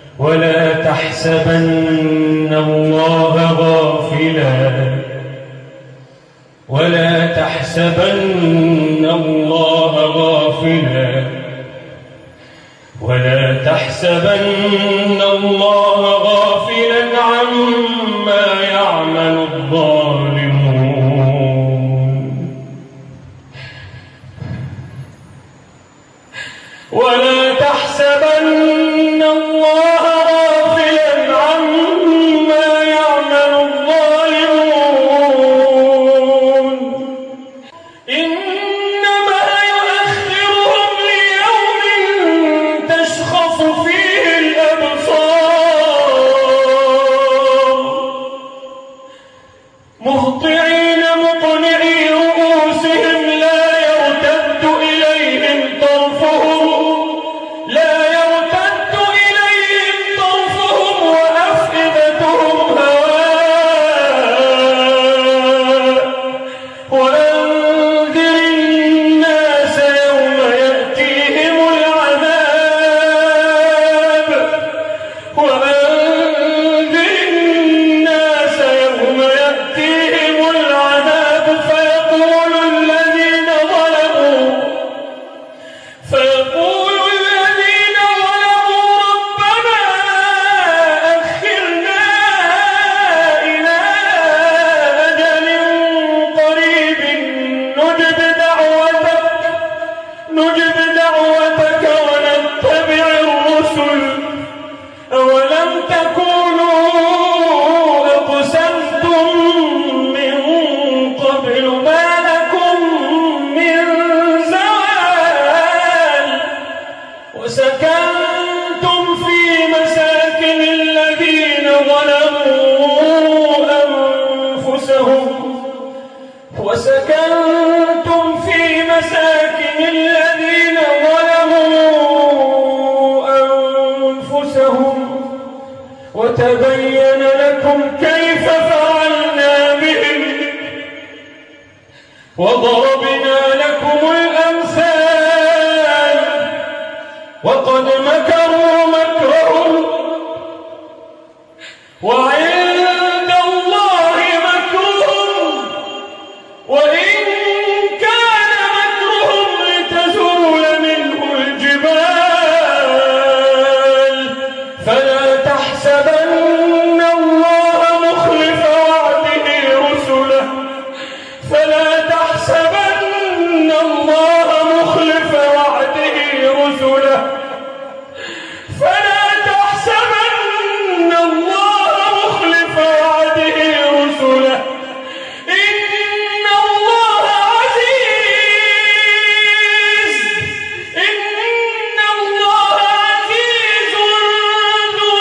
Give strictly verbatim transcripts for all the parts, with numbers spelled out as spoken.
ولا تحسبن الله غافلا ولا تحسبن الله غافلا ولا تحسبن الله غافلا عما يعمل الظالمون ولا تحسبن الله غافلا عما يعمل الظالمون إنما يؤخرهم ليوم تشخص فيه الأبصار مهطعين مقنعي رؤوسهم لا يرتد إليهم طرفهم لا يرتد إليهم طرفهم وأفئدتهم هواء وأنذر الناس يوم يأتيهم العذاب وأنذر الناس يوم يأتيهم العذاب فيقول الذين ظلموا فيقول الذين ظلموا ربنا أخرنا إلى أجل قريب نجب دعوتك نجب دعوتك ونتبع الرسل أولم تكونوا أقسمتم من قبل ما لكم من زوال وسكنتم في مساكن الذين ظلموا أنفسهم وسكنتم في مساكن الذين ظلموا أنفسهم وتبين لكم كيف فعلنا بهم وضربنا لكم الأمثال وقد مكروا مكرهم وعند الله مكرهم وإن كان مكرهم لتزول منه الجبال فلا تحسبن الله مخلف وعده رسله فلا تحسبن الله مخلف وعده رسله فلا تحسبن الله مخلف وعده رسله إن الله عزيز إن الله عزيز ذو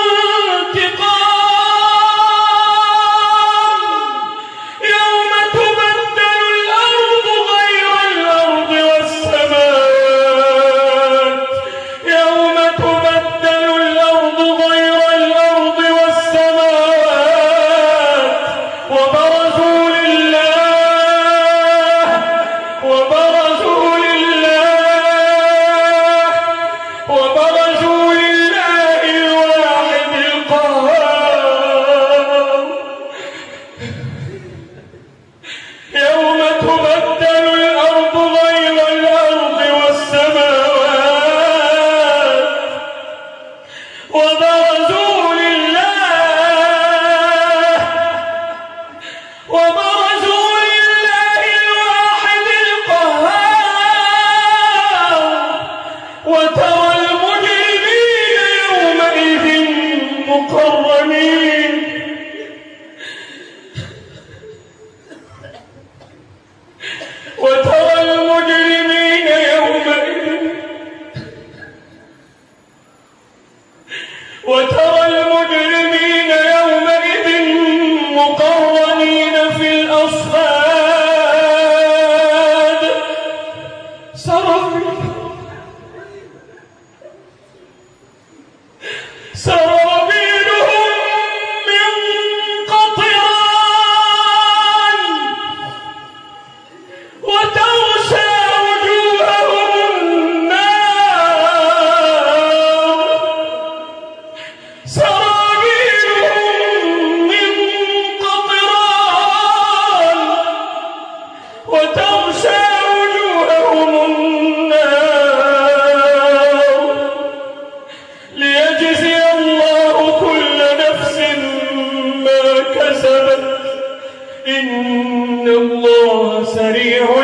انتقام يوم تبدل الأرض غير الأرض والسماوات يوم تبدل الأرض غير الأرض والسماوات وبرزوا لله وبرزوا لله وبرزوا لله الواحد القهار يوم تبدل الأرض غير الأرض والسماوات وبرزوا لله وبرزوا لله الواحد القهار وترى المجرمين يومئذ مقرنين وترى المجرمين يومئذ وترى المجرمين يومئذ مقرنين في الأصفاد سرابيل سرابيلهم من قطران وتغشى وجوههم النار إن الله سريع